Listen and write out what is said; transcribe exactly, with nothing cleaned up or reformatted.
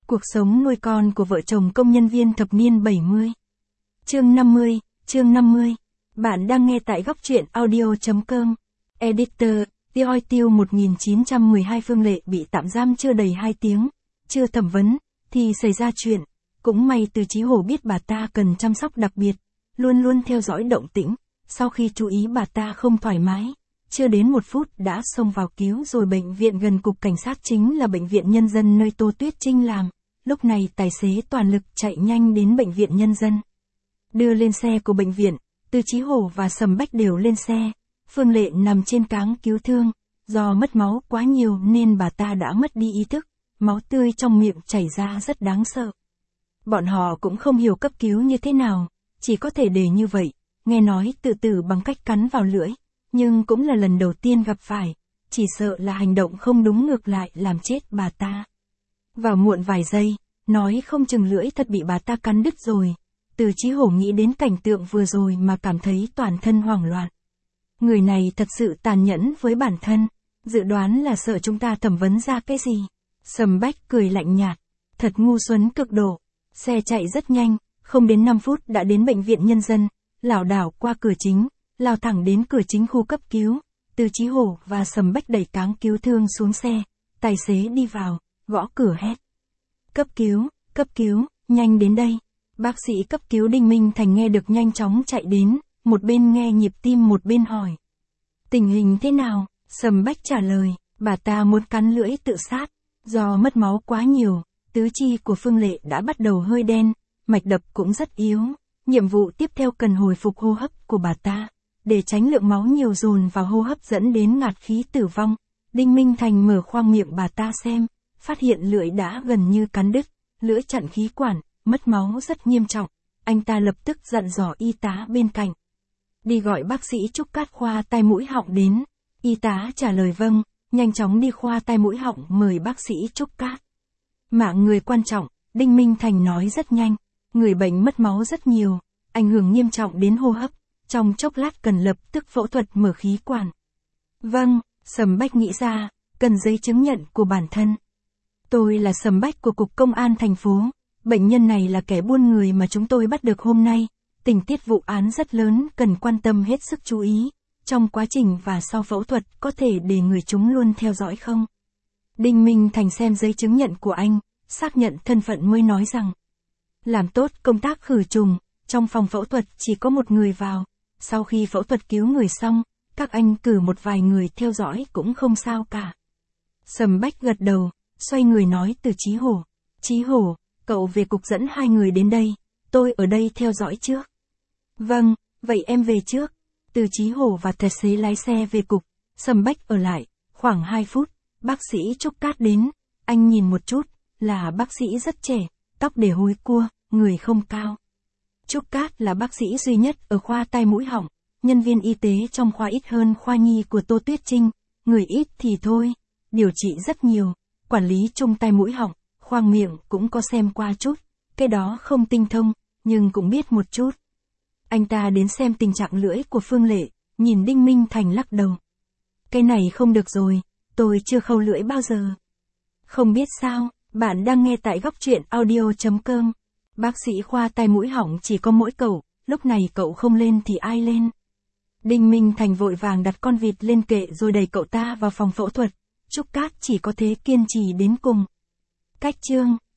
Cuộc sống nuôi con của vợ chồng công nhân viên thập niên bảy mươi. Chương năm mươi, chương năm mươi. Bạn đang nghe tại góc truyện audio chấm com. Editor, Tioi Tiêu một nghìn chín trăm mười hai Phương Lệ bị tạm giam chưa đầy hai tiếng, chưa thẩm vấn, thì xảy ra chuyện. Cũng may Từ Chí Hổ biết bà ta cần chăm sóc đặc biệt, luôn luôn theo dõi động tĩnh, sau khi chú ý bà ta không thoải mái, chưa đến một phút đã xông vào cứu rồi. Bệnh viện gần cục cảnh sát chính là bệnh viện Nhân dân nơi Tô Tuyết Trinh làm. Lúc này tài xế toàn lực chạy nhanh đến bệnh viện Nhân dân. Đưa lên xe của bệnh viện, Từ Chí Hổ và Sầm Bách đều lên xe. Phương Lệ nằm trên cáng cứu thương, do mất máu quá nhiều nên bà ta đã mất đi ý thức, máu tươi trong miệng chảy ra rất đáng sợ. Bọn họ cũng không hiểu cấp cứu như thế nào, chỉ có thể để như vậy, nghe nói tự tử bằng cách cắn vào lưỡi, nhưng cũng là lần đầu tiên gặp phải, chỉ sợ là hành động không đúng ngược lại làm chết bà ta. Vào muộn vài giây, nói không chừng lưỡi thật bị bà ta cắn đứt rồi. Từ Chí Hổ nghĩ đến cảnh tượng vừa rồi mà cảm thấy toàn thân hoảng loạn. Người này thật sự tàn nhẫn với bản thân, dự đoán là sợ chúng ta thẩm vấn ra cái gì. Sầm Bách cười lạnh nhạt, thật ngu xuẩn cực độ. Xe chạy rất nhanh, không đến năm phút đã đến bệnh viện Nhân dân, lảo đảo qua cửa chính, lao thẳng đến cửa chính khu cấp cứu. Từ Chí Hổ và Sầm Bách đẩy cáng cứu thương xuống xe, tài xế đi vào, gõ cửa hét. Cấp cứu, cấp cứu, nhanh đến đây. Bác sĩ cấp cứu Đinh Minh Thành nghe được nhanh chóng chạy đến, một bên nghe nhịp tim một bên hỏi. Tình hình thế nào? Sầm Bách trả lời, bà ta muốn cắn lưỡi tự sát. Do mất máu quá nhiều, tứ chi của Phương Lệ đã bắt đầu hơi đen, mạch đập cũng rất yếu. Nhiệm vụ tiếp theo cần hồi phục hô hấp của bà ta, để tránh lượng máu nhiều dồn vào hô hấp dẫn đến ngạt khí tử vong. Đinh Minh Thành mở khoang miệng bà ta xem, phát hiện lưỡi đã gần như cắn đứt, lưỡi chặn khí quản, mất máu rất nghiêm trọng. Anh ta lập tức dặn dò y tá bên cạnh. Đi gọi bác sĩ Trúc Cát khoa tai mũi họng đến. Y tá trả lời vâng, nhanh chóng đi khoa tai mũi họng mời bác sĩ Trúc Cát. Mạng người quan trọng, Đinh Minh Thành nói rất nhanh. Người bệnh mất máu rất nhiều, ảnh hưởng nghiêm trọng đến hô hấp, trong chốc lát cần lập tức phẫu thuật mở khí quản. Vâng, Sầm Bách nghĩ ra, cần giấy chứng nhận của bản thân. Tôi là Sầm Bách của Cục Công an thành phố. Bệnh nhân này là kẻ buôn người mà chúng tôi bắt được hôm nay. Tình tiết vụ án rất lớn, cần quan tâm hết sức chú ý. Trong quá trình và sau phẫu thuật có thể để người chúng luôn theo dõi không? Đinh Minh Thành xem giấy chứng nhận của anh, xác nhận thân phận mới nói rằng. Làm tốt công tác khử trùng, trong phòng phẫu thuật chỉ có một người vào. Sau khi phẫu thuật cứu người xong, các anh cử một vài người theo dõi cũng không sao cả. Sầm Bách gật đầu, xoay người nói Từ Chí Hổ. Chí Hổ, cậu về cục dẫn hai người đến đây, tôi ở đây theo dõi trước. Vâng, vậy em về trước. Từ Chí Hổ và tài xế lái xe về cục, Sầm Bách ở lại, khoảng hai phút, bác sĩ Trúc Cát đến, anh nhìn một chút, là bác sĩ rất trẻ, tóc để húi cua, người không cao. Trúc Cát là bác sĩ duy nhất ở khoa tai mũi họng, nhân viên y tế trong khoa ít hơn khoa nhi của Tô Tuyết Trinh, người ít thì thôi, điều trị rất nhiều, quản lý chung tai mũi họng, khoang miệng cũng có xem qua chút, cái đó không tinh thông, nhưng cũng biết một chút. Anh ta đến xem tình trạng lưỡi của Phương Lệ, nhìn Đinh Minh Thành lắc đầu. Cái này không được rồi, tôi chưa khâu lưỡi bao giờ. Không biết sao, bạn đang nghe tại góc truyện audio chấm com. Bác sĩ khoa tai mũi họng chỉ có mỗi cậu, lúc này cậu không lên thì ai lên. Đinh Minh Thành vội vàng đặt con vịt lên kệ rồi đẩy cậu ta vào phòng phẫu thuật. Trúc Cát chỉ có thế kiên trì đến cùng. Cách chương